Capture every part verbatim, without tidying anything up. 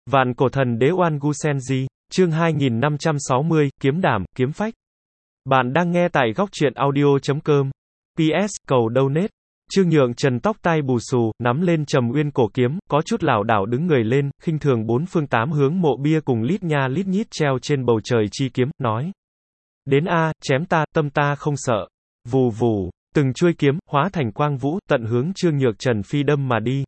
Vạn cổ thần đế Oan Gu Senji, chương hai nghìn năm trăm sáu mươi, kiếm đảm, kiếm phách. Bạn đang nghe tại góc truyện audio chấm com. pê ét, cầu donate. Trương Nhượng Trần tóc tai bù xù, nắm lên Trầm Uyên cổ kiếm, có chút lảo đảo đứng người lên, khinh thường bốn phương tám hướng mộ bia cùng lít nha lít nhít treo trên bầu trời chi kiếm, nói: Đến a, chém ta, tâm ta không sợ. Vù vù, từng chuôi kiếm, hóa thành quang vũ, tận hướng Trương Nhượng Trần phi đâm mà đi.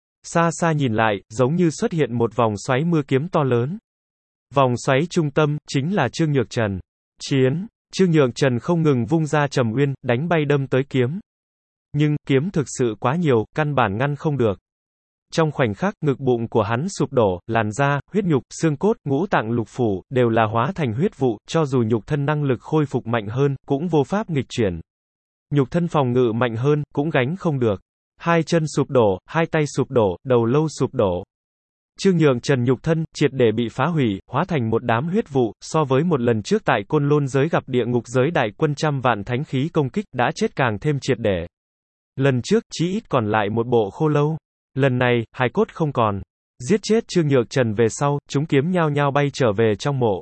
Xa xa nhìn lại, giống như xuất hiện một vòng xoáy mưa kiếm to lớn. Vòng xoáy trung tâm, chính là Trương Nhượng Trần. Chiến, Trương Nhượng Trần không ngừng vung ra Trầm Uyên, đánh bay đâm tới kiếm. Nhưng, kiếm thực sự quá nhiều, căn bản ngăn không được. Trong khoảnh khắc, ngực bụng của hắn sụp đổ, làn da, huyết nhục, xương cốt, ngũ tạng lục phủ, đều là hóa thành huyết vụ, cho dù nhục thân năng lực khôi phục mạnh hơn, cũng vô pháp nghịch chuyển. Nhục thân phòng ngự mạnh hơn, cũng gánh không được. Hai chân sụp đổ, hai tay sụp đổ, đầu lâu sụp đổ. Trương Nhượng Trần nhục thân, triệt để bị phá hủy, hóa thành một đám huyết vụ, so với một lần trước tại Côn Lôn giới gặp địa ngục giới đại quân trăm vạn thánh khí công kích, đã chết càng thêm triệt để. Lần trước, chí ít còn lại một bộ khô lâu. Lần này, hài cốt không còn. Giết chết Trương Nhượng Trần về sau, chúng kiếm nhao nhao bay trở về trong mộ.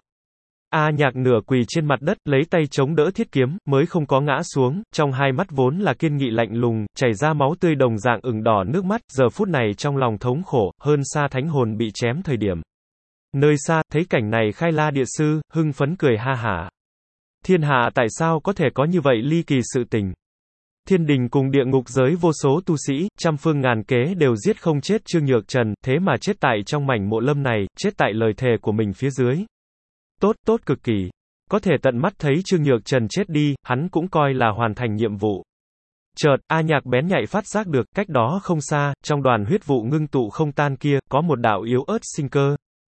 A Nhạc nửa quỳ trên mặt đất, lấy tay chống đỡ thiết kiếm, mới không có ngã xuống, trong hai mắt vốn là kiên nghị lạnh lùng, chảy ra máu tươi đồng dạng ửng đỏ nước mắt, giờ phút này trong lòng thống khổ, hơn xa thánh hồn bị chém thời điểm. Nơi xa, thấy cảnh này Khai La Địa Sư, hưng phấn cười ha hả. Thiên hạ tại sao có thể có như vậy ly kỳ sự tình? Thiên đình cùng địa ngục giới vô số tu sĩ, trăm phương ngàn kế đều giết không chết Trương Nhượng Trần, thế mà chết tại trong mảnh mộ lâm này, chết tại lời thề của mình phía dưới. Tốt, tốt cực kỳ. Có thể tận mắt thấy Trương Nhượng Trần chết đi, hắn cũng coi là hoàn thành nhiệm vụ. Chợt, A Nhạc bén nhạy phát giác được, cách đó không xa, trong đoàn huyết vụ ngưng tụ không tan kia, có một đạo yếu ớt sinh cơ.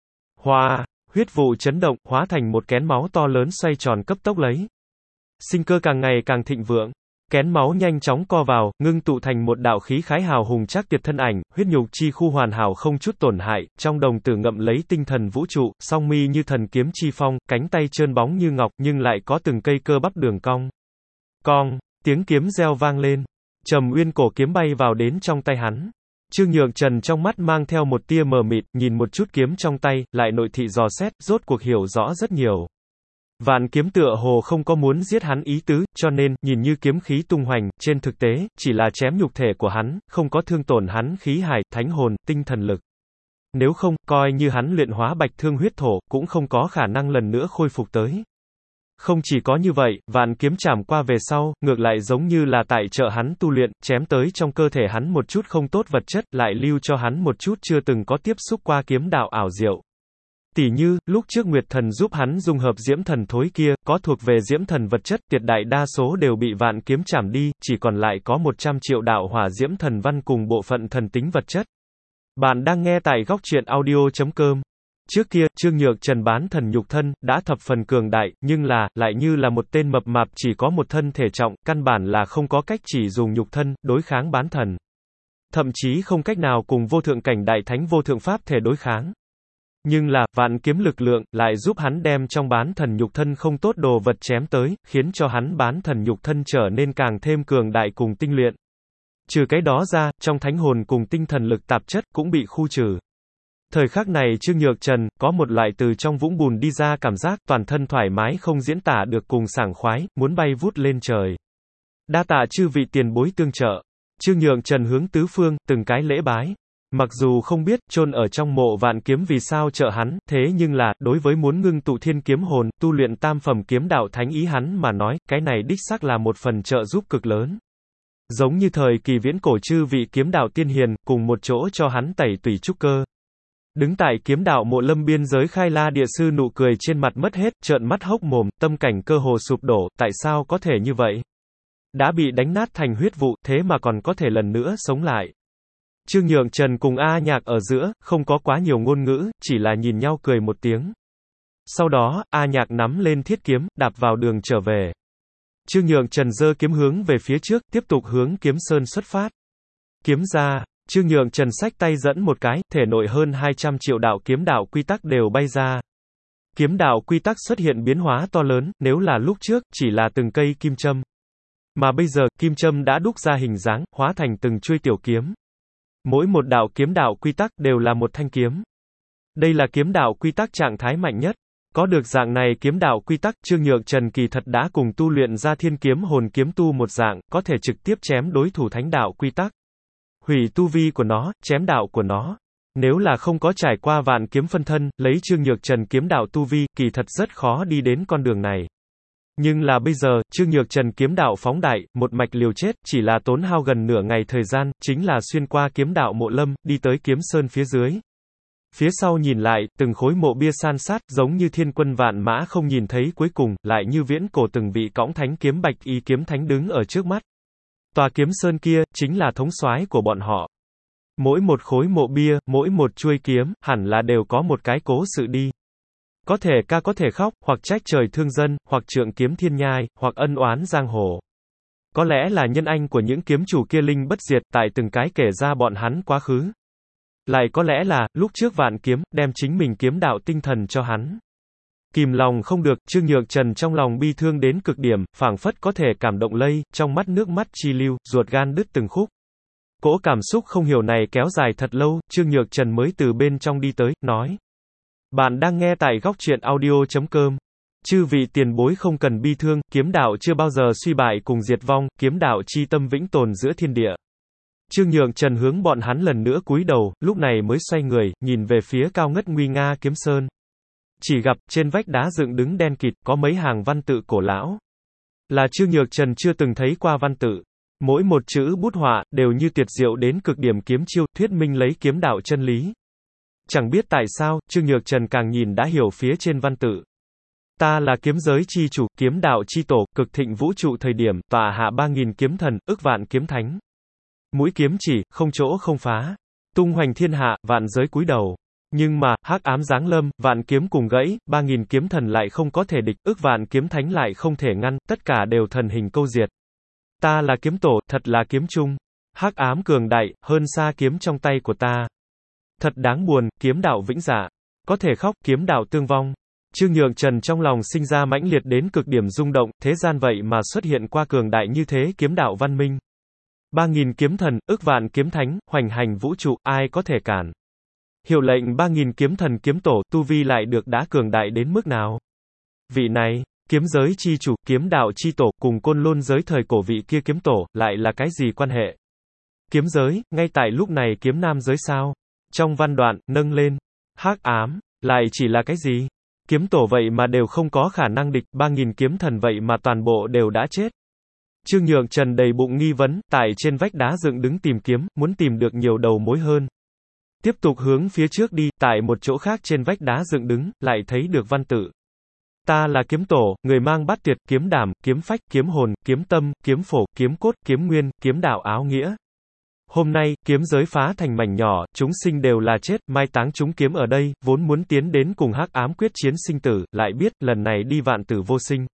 Hoa, huyết vụ chấn động, hóa thành một kén máu to lớn xoay tròn cấp tốc lấy. Sinh cơ càng ngày càng thịnh vượng. Kén máu nhanh chóng co vào, ngưng tụ thành một đạo khí khái hào hùng chắc tuyệt thân ảnh, huyết nhục chi khu hoàn hảo không chút tổn hại, trong đồng tử ngậm lấy tinh thần vũ trụ, song mi như thần kiếm chi phong, cánh tay trơn bóng như ngọc, nhưng lại có từng cây cơ bắp đường cong. Cong, tiếng kiếm reo vang lên. Trầm Uyên cổ kiếm bay vào đến trong tay hắn. Trương Nhượng Trần trong mắt mang theo một tia mờ mịt, nhìn một chút kiếm trong tay, lại nội thị dò xét, rốt cuộc hiểu rõ rất nhiều. Vạn kiếm tựa hồ không có muốn giết hắn ý tứ, cho nên, nhìn như kiếm khí tung hoành, trên thực tế, chỉ là chém nhục thể của hắn, không có thương tổn hắn khí hài, thánh hồn, tinh thần lực. Nếu không, coi như hắn luyện hóa bạch thương huyết thổ, cũng không có khả năng lần nữa khôi phục tới. Không chỉ có như vậy, vạn kiếm chạm qua về sau, ngược lại giống như là tại trợ hắn tu luyện, chém tới trong cơ thể hắn một chút không tốt vật chất, lại lưu cho hắn một chút chưa từng có tiếp xúc qua kiếm đạo ảo diệu. Tỉ như, lúc trước Nguyệt Thần giúp hắn dung hợp diễm thần thối kia, có thuộc về diễm thần vật chất, tuyệt đại đa số đều bị vạn kiếm chảm đi, chỉ còn lại có một trăm triệu đạo hỏa diễm thần văn cùng bộ phận thần tính vật chất. Bạn đang nghe tại góc truyện audio chấm com. Trước kia, Trương Nhượng Trần bán thần nhục thân, đã thập phần cường đại, nhưng là, lại như là một tên mập mạp chỉ có một thân thể trọng, căn bản là không có cách chỉ dùng nhục thân, đối kháng bán thần. Thậm chí không cách nào cùng vô thượng cảnh đại thánh vô thượng pháp thể đối kháng. Nhưng là, vạn kiếm lực lượng, lại giúp hắn đem trong bán thần nhục thân không tốt đồ vật chém tới, khiến cho hắn bán thần nhục thân trở nên càng thêm cường đại cùng tinh luyện. Trừ cái đó ra, trong thánh hồn cùng tinh thần lực tạp chất, cũng bị khu trừ. Thời khắc này Trương Nhượng Trần, có một loại từ trong vũng bùn đi ra cảm giác, toàn thân thoải mái không diễn tả được cùng sảng khoái, muốn bay vút lên trời. Đa tạ chư vị tiền bối tương trợ. Trương Nhượng Trần hướng tứ phương, từng cái lễ bái. Mặc dù không biết, chôn ở trong mộ vạn kiếm vì sao trợ hắn, thế nhưng là, đối với muốn ngưng tụ thiên kiếm hồn, tu luyện tam phẩm kiếm đạo thánh ý hắn mà nói, cái này đích xác là một phần trợ giúp cực lớn. Giống như thời kỳ viễn cổ chư vị kiếm đạo tiên hiền, cùng một chỗ cho hắn tẩy tùy trúc cơ. Đứng tại kiếm đạo mộ lâm biên giới Khai La Địa Sư nụ cười trên mặt mất hết, trợn mắt hốc mồm, tâm cảnh cơ hồ sụp đổ, tại sao có thể như vậy? Đã bị đánh nát thành huyết vụ, thế mà còn có thể lần nữa sống lại. Trương Nhượng Trần cùng A Nhạc ở giữa, không có quá nhiều ngôn ngữ, chỉ là nhìn nhau cười một tiếng. Sau đó, A Nhạc nắm lên thiết kiếm, đạp vào đường trở về. Trương Nhượng Trần giơ kiếm hướng về phía trước, tiếp tục hướng Kiếm Sơn xuất phát. Kiếm ra, Trương Nhượng Trần xách tay dẫn một cái, thể nội hơn hai trăm triệu đạo kiếm đạo quy tắc đều bay ra. Kiếm đạo quy tắc xuất hiện biến hóa to lớn, nếu là lúc trước, chỉ là từng cây kim châm. Mà bây giờ, kim châm đã đúc ra hình dáng, hóa thành từng chuôi tiểu kiếm. Mỗi một đạo kiếm đạo quy tắc đều là một thanh kiếm. Đây là kiếm đạo quy tắc trạng thái mạnh nhất. Có được dạng này kiếm đạo quy tắc, Trương Nhược Trần kỳ thật đã cùng tu luyện ra thiên kiếm hồn kiếm tu một dạng, có thể trực tiếp chém đối thủ thánh đạo quy tắc. Hủy tu vi của nó, chém đạo của nó. Nếu là không có trải qua vạn kiếm phân thân, lấy Trương Nhược Trần kiếm đạo tu vi, kỳ thật rất khó đi đến con đường này. Nhưng là bây giờ, Trương Nhược Trần kiếm đạo phóng đại, một mạch liều chết, chỉ là tốn hao gần nửa ngày thời gian, chính là xuyên qua kiếm đạo mộ lâm, đi tới kiếm sơn phía dưới. Phía sau nhìn lại, từng khối mộ bia san sát, giống như thiên quân vạn mã không nhìn thấy cuối cùng, lại như viễn cổ từng vị cõng thánh kiếm bạch y kiếm thánh đứng ở trước mắt. Tòa kiếm sơn kia, chính là thống soái của bọn họ. Mỗi một khối mộ bia, mỗi một chuôi kiếm, hẳn là đều có một cái cố sự đi. Có thể ca có thể khóc, hoặc trách trời thương dân, hoặc trượng kiếm thiên nhai, hoặc ân oán giang hồ. Có lẽ là nhân anh của những kiếm chủ kia linh bất diệt, tại từng cái kể ra bọn hắn quá khứ. Lại có lẽ là, lúc trước vạn kiếm, đem chính mình kiếm đạo tinh thần cho hắn. Kìm lòng không được, Trương Nhược Trần trong lòng bi thương đến cực điểm, phảng phất có thể cảm động lây, trong mắt nước mắt chi lưu, ruột gan đứt từng khúc. Cỗ cảm xúc không hiểu này kéo dài thật lâu, Trương Nhược Trần mới từ bên trong đi tới, nói. Bạn đang nghe tại góc truyện audio chấm com. Chư vị tiền bối không cần bi thương, kiếm đạo chưa bao giờ suy bại cùng diệt vong, kiếm đạo chi tâm vĩnh tồn giữa thiên địa. Trương Nhược Trần hướng bọn hắn lần nữa cúi đầu, lúc này mới xoay người, nhìn về phía cao ngất nguy nga kiếm sơn. Chỉ gặp, trên vách đá dựng đứng đen kịt, có mấy hàng văn tự cổ lão. Là Trương Nhược Trần chưa từng thấy qua văn tự. Mỗi một chữ bút họa, đều như tuyệt diệu đến cực điểm kiếm chiêu, thuyết minh lấy kiếm đạo chân lý. Chẳng biết tại sao, Trương Nhược Trần càng nhìn đã hiểu phía trên văn tự. Ta là kiếm giới chi chủ, kiếm đạo chi tổ, cực thịnh vũ trụ thời điểm, tọa hạ ba nghìn kiếm thần, ức vạn kiếm thánh. Mũi kiếm chỉ, không chỗ không phá. Tung hoành thiên hạ, vạn giới cúi đầu. Nhưng mà, hắc ám giáng lâm, vạn kiếm cùng gãy, ba nghìn kiếm thần lại không có thể địch, ức vạn kiếm thánh lại không thể ngăn, tất cả đều thần hình câu diệt. Ta là kiếm tổ, thật là kiếm chung. Hắc ám cường đại, hơn xa kiếm trong tay của ta. Thật đáng buồn, kiếm đạo vĩnh dạ. Có thể khóc, kiếm đạo tương vong. Trương Nhược Trần trong lòng sinh ra mãnh liệt đến cực điểm rung động, thế gian vậy mà xuất hiện qua cường đại như thế kiếm đạo văn minh. Ba nghìn kiếm thần, ức vạn kiếm thánh, hoành hành vũ trụ, ai có thể cản. Hiệu lệnh ba nghìn kiếm thần kiếm tổ, tu vi lại được đã cường đại đến mức nào? Vị này, kiếm giới chi chủ, kiếm đạo chi tổ, cùng côn lôn giới thời cổ vị kia kiếm tổ, lại là cái gì quan hệ? Kiếm giới, ngay tại lúc này kiếm nam giới sao? Trong văn đoạn, nâng lên. Hắc ám, lại chỉ là cái gì? Kiếm tổ vậy mà đều không có khả năng địch, ba nghìn kiếm thần vậy mà toàn bộ đều đã chết. Trương Nhược Trần đầy bụng nghi vấn, tại trên vách đá dựng đứng tìm kiếm, muốn tìm được nhiều đầu mối hơn. Tiếp tục hướng phía trước đi, tại một chỗ khác trên vách đá dựng đứng, lại thấy được văn tự. Ta là kiếm tổ, người mang bát tuyệt, kiếm đảm, kiếm phách, kiếm hồn, kiếm tâm, kiếm phổ, kiếm cốt, kiếm nguyên, kiếm đạo áo nghĩa. Hôm nay, kiếm giới phá thành mảnh nhỏ, chúng sinh đều là chết, mai táng chúng kiếm ở đây, vốn muốn tiến đến cùng hắc ám quyết chiến sinh tử, lại biết, lần này đi vạn tử vô sinh.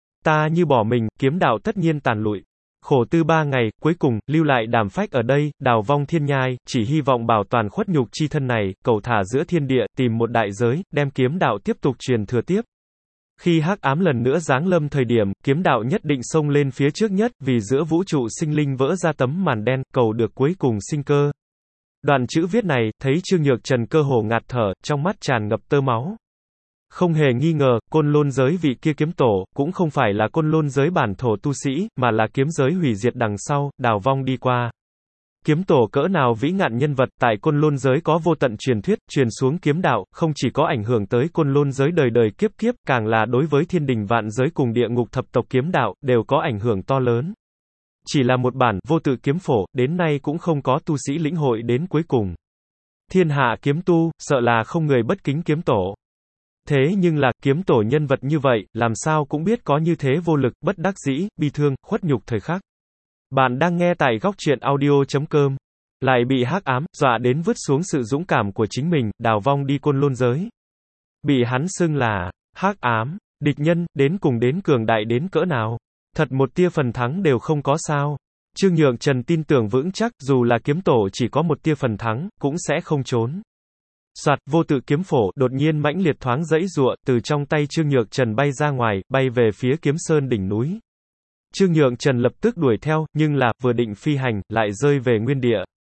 Ta như bỏ mình, kiếm đạo tất nhiên tàn lụi. Khổ tư ba ngày, cuối cùng, lưu lại đàm phách ở đây, đào vong thiên nhai, chỉ hy vọng bảo toàn khuất nhục chi thân này, cầu thả giữa thiên địa, tìm một đại giới, đem kiếm đạo tiếp tục truyền thừa tiếp. Khi hắc ám lần nữa giáng lâm thời điểm, kiếm đạo nhất định xông lên phía trước nhất, vì giữa vũ trụ sinh linh vỡ ra tấm màn đen, cầu được cuối cùng sinh cơ. Đoạn chữ viết này, thấy Trương Nhược Trần cơ hồ ngạt thở, trong mắt tràn ngập tơ máu. Không hề nghi ngờ, côn lôn giới vị kia kiếm tổ, cũng không phải là côn lôn giới bản thổ tu sĩ, mà là kiếm giới hủy diệt đằng sau, đào vong đi qua. Kiếm tổ cỡ nào vĩ ngạn nhân vật, tại côn lôn giới có vô tận truyền thuyết, truyền xuống kiếm đạo, không chỉ có ảnh hưởng tới côn lôn giới đời đời kiếp kiếp, càng là đối với thiên đình vạn giới cùng địa ngục thập tộc kiếm đạo, đều có ảnh hưởng to lớn. Chỉ là một bản, vô tự kiếm phổ, đến nay cũng không có tu sĩ lĩnh hội đến cuối cùng. Thiên hạ kiếm tu, sợ là không người bất kính kiếm tổ. Thế nhưng là, kiếm tổ nhân vật như vậy, làm sao cũng biết có như thế vô lực, bất đắc dĩ, bi thương, khuất nhục thời khắc. Bạn đang nghe tại góc truyện audio chấm com. Lại bị hắc ám, dọa đến vứt xuống sự dũng cảm của chính mình, đào vong đi côn lôn giới. Bị hắn xưng là, hắc ám, địch nhân, đến cùng đến cường đại đến cỡ nào. Thật một tia phần thắng đều không có sao. Trương Nhược Trần tin tưởng vững chắc, dù là kiếm tổ chỉ có một tia phần thắng, cũng sẽ không trốn. Soạt, vô tự kiếm phổ, đột nhiên mãnh liệt thoáng dãy giụa, từ trong tay Trương Nhược Trần bay ra ngoài, bay về phía kiếm sơn đỉnh núi. Trương Nhược Trần lập tức đuổi theo, nhưng là, vừa định phi hành, lại rơi về nguyên địa.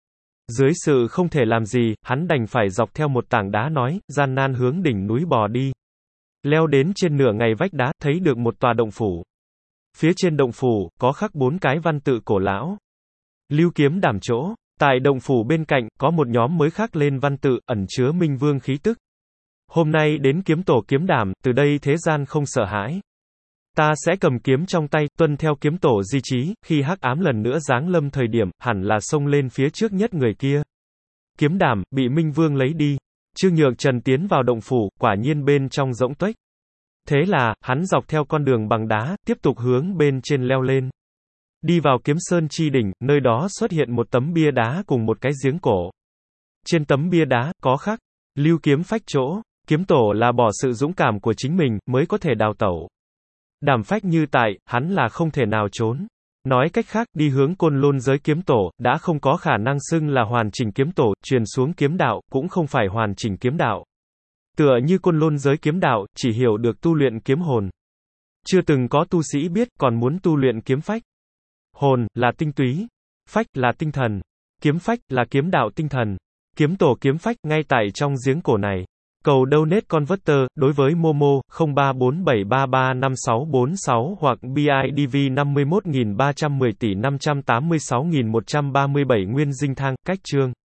Dưới sự không thể làm gì, hắn đành phải dọc theo một tảng đá nói, gian nan hướng đỉnh núi bò đi. Leo đến trên nửa ngày vách đá, thấy được một tòa động phủ. Phía trên động phủ, có khắc bốn cái văn tự cổ lão. Lưu kiếm đảm chỗ. Tại động phủ bên cạnh, có một nhóm mới khắc lên văn tự, ẩn chứa minh vương khí tức. Hôm nay đến kiếm tổ kiếm đảm, từ đây thế gian không sợ hãi. Ta sẽ cầm kiếm trong tay, tuân theo kiếm tổ di chí, khi hắc ám lần nữa giáng lâm thời điểm, hẳn là xông lên phía trước nhất người kia. Kiếm đảm, bị minh vương lấy đi. Trương Nhược Trần tiến vào động phủ, quả nhiên bên trong rỗng tuếch. Thế là, hắn dọc theo con đường bằng đá, tiếp tục hướng bên trên leo lên. Đi vào kiếm sơn chi đỉnh, nơi đó xuất hiện một tấm bia đá cùng một cái giếng cổ. Trên tấm bia đá, có khắc, lưu kiếm phách chỗ. Kiếm tổ là bỏ sự dũng cảm của chính mình, mới có thể đào tẩu. Đảm phách như tại, hắn là không thể nào trốn. Nói cách khác, đi hướng côn lôn giới kiếm tổ, đã không có khả năng xưng là hoàn chỉnh kiếm tổ, truyền xuống kiếm đạo, cũng không phải hoàn chỉnh kiếm đạo. Tựa như côn lôn giới kiếm đạo, chỉ hiểu được tu luyện kiếm hồn. Chưa từng có tu sĩ biết, còn muốn tu luyện kiếm phách. Hồn, là tinh túy. Phách, là tinh thần. Kiếm phách, là kiếm đạo tinh thần. Kiếm tổ kiếm phách, ngay tại trong giếng cổ này. Cầu donate converter, đối với Momo, không ba bốn bảy ba ba năm sáu bốn sáu hoặc bê i đê vê năm mươi mốt nghìn ba trăm mười tỷ năm trăm tám mươi sáu nghìn một trăm ba mươi bảy Nguyên Dinh Thang, cách chương.